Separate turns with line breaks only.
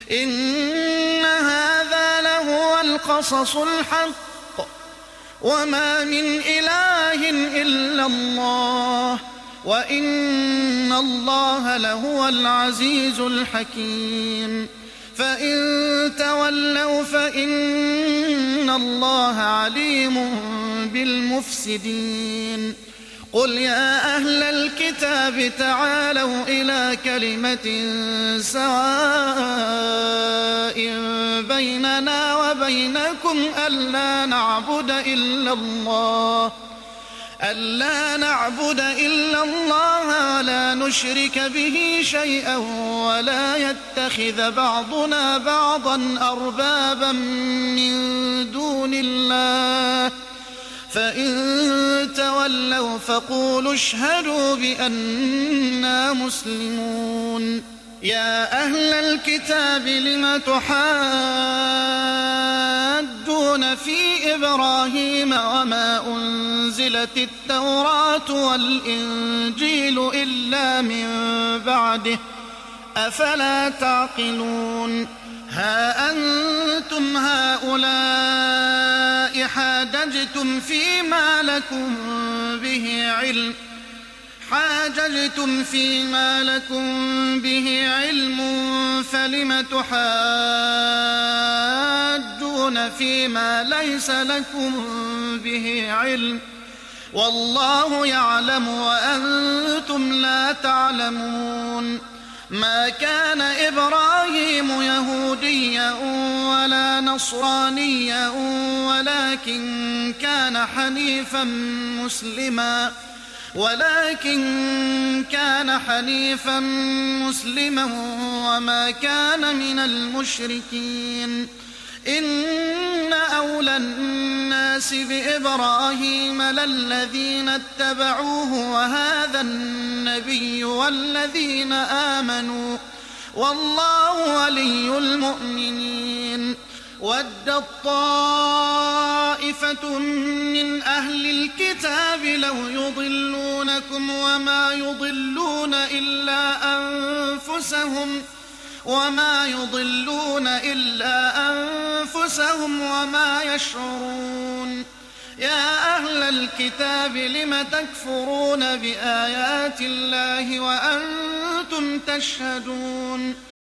إن هذا لهو القصص الحق وما من إله إلا الله وإن الله لهو العزيز الحكيم فإن تولوا فإن الله عليم بالمفسدين قل يا أهل الكتاب تعالوا إلى كلمة سواء بيننا وبينكم ألا نعبد إلا الله ولا نشرك به شيئا ولا يتخذ بعضنا بعضا أربابا من دون الله فإن تولوا فقولوا اشهدوا بأننا مسلمون يا أهل الكتاب لم تحاجون في إبراهيم وما أنزلت التوراة والإنجيل إلا من بعده أفلا تعقلون ها أنتم هؤلاء حاججتم فيما لكم به علم فلم تحاجون فيما ليس لكم به علم والله يعلم وأنتم لا تعلمون ما كان إبراهيم يهوديا ولا نصرانيا ولكن كان حنيفا مسلما وما كان من المشركين إن أولى الناس بإبراهيم للذين اتبعوه وهذا النبي والذين آمنوا والله ولي المؤمنين ودت طائفة من أهل الكتاب لو يضلونكم وما يضلون إلا أنفسهم وما يشعرون يا أهل الكتاب لم تكفرون بآيات الله وأنتم تشهدون